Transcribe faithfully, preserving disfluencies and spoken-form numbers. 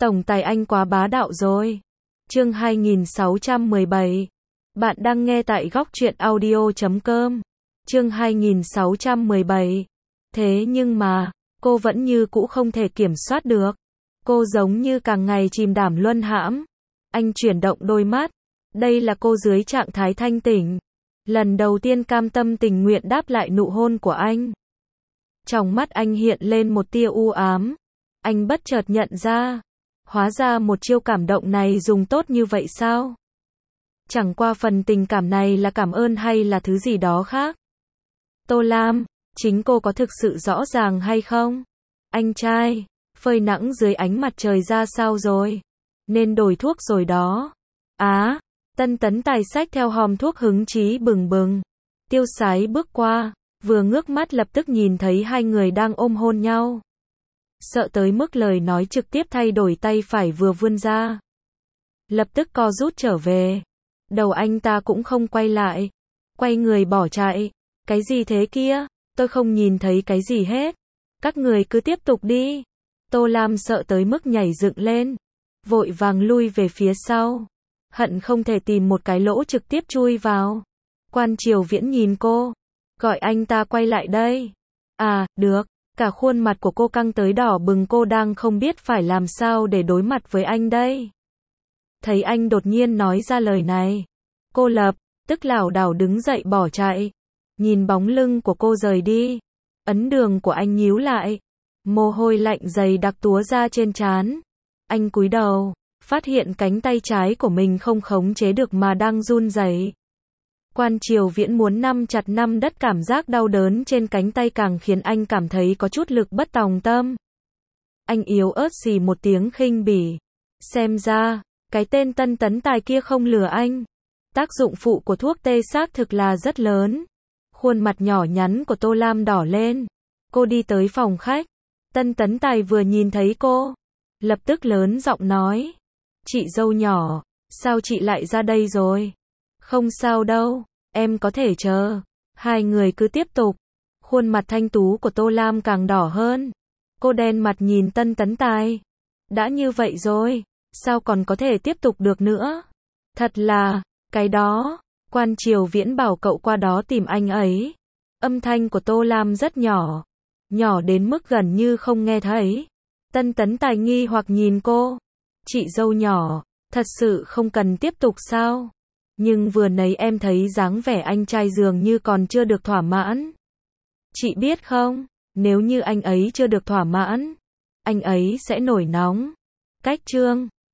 Tổng tài anh quá bá đạo rồi. Chương hai nghìn sáu trăm mười bảy. Bạn đang nghe tại góc truyện audio chấm com. Chương hai nghìn sáu trăm mười bảy. Thế nhưng mà, cô vẫn như cũ không thể kiểm soát được. Cô giống như càng ngày chìm đắm luân hãm. Anh chuyển động đôi mắt. Đây là cô dưới trạng thái thanh tỉnh. Lần đầu tiên cam tâm tình nguyện đáp lại nụ hôn của anh. Trong mắt anh hiện lên một tia u ám. Anh bất chợt nhận ra. Hóa ra một chiêu cảm động này dùng tốt như vậy sao? Chẳng qua phần tình cảm này là cảm ơn hay là thứ gì đó khác? Tô Lam, chính cô có thực sự rõ ràng hay không? Anh trai, phơi nắng dưới ánh mặt trời ra sao rồi? Nên đổi thuốc rồi đó. Á, Tân Tấn Tài xách theo hòm thuốc hứng chí bừng bừng. Tiêu Sái bước qua, vừa ngước mắt lập tức nhìn thấy hai người đang ôm hôn nhau. Sợ tới mức lời nói trực tiếp thay đổi tay phải vừa vươn ra. Lập tức co rút trở về. Đầu anh ta cũng không quay lại. Quay người bỏ chạy. Cái gì thế kia? Tôi không nhìn thấy cái gì hết. Các người cứ tiếp tục đi. Tô Lam sợ tới mức nhảy dựng lên. Vội vàng lui về phía sau. Hận không thể tìm một cái lỗ trực tiếp chui vào. Quan Triều Viễn nhìn cô. Gọi anh ta quay lại đây. À, được. Cả khuôn mặt của cô căng tới đỏ bừng, cô đang không biết phải làm sao để đối mặt với anh đây. Thấy anh đột nhiên nói ra lời này. Cô lập tức lảo đảo đứng dậy bỏ chạy. Nhìn bóng lưng của cô rời đi. Ấn đường của anh nhíu lại. Mồ hôi lạnh dày đặc túa ra trên trán. Anh cúi đầu. Phát hiện cánh tay trái của mình không khống chế được mà đang run rẩy. Quan Triều Viễn muốn nắm chặt nắm đất, cảm giác đau đớn trên cánh tay càng khiến anh cảm thấy có chút lực bất tòng tâm. Anh yếu ớt xì một tiếng khinh bỉ. Xem ra, cái tên Tân Tấn Tài kia không lừa anh. Tác dụng phụ của thuốc tê xác thực là rất lớn. Khuôn mặt nhỏ nhắn của Tô Lam đỏ lên. Cô đi tới phòng khách. Tân Tấn Tài vừa nhìn thấy cô, lập tức lớn giọng nói. Chị dâu nhỏ, sao chị lại ra đây rồi? Không sao đâu, em có thể chờ. Hai người cứ tiếp tục. Khuôn mặt thanh tú của Tô Lam càng đỏ hơn. Cô đen mặt nhìn Tân Tấn Tài. Đã như vậy rồi, sao còn có thể tiếp tục được nữa? Thật là, cái đó, Quan Triều Viễn bảo cậu qua đó tìm anh ấy. Âm thanh của Tô Lam rất nhỏ. Nhỏ đến mức gần như không nghe thấy. Tân Tấn Tài nghi hoặc nhìn cô. Chị dâu nhỏ, thật sự không cần tiếp tục sao? Nhưng vừa nãy em thấy dáng vẻ anh trai dường như còn chưa được thỏa mãn. Chị biết không, nếu như anh ấy chưa được thỏa mãn, anh ấy sẽ nổi nóng. Cách chương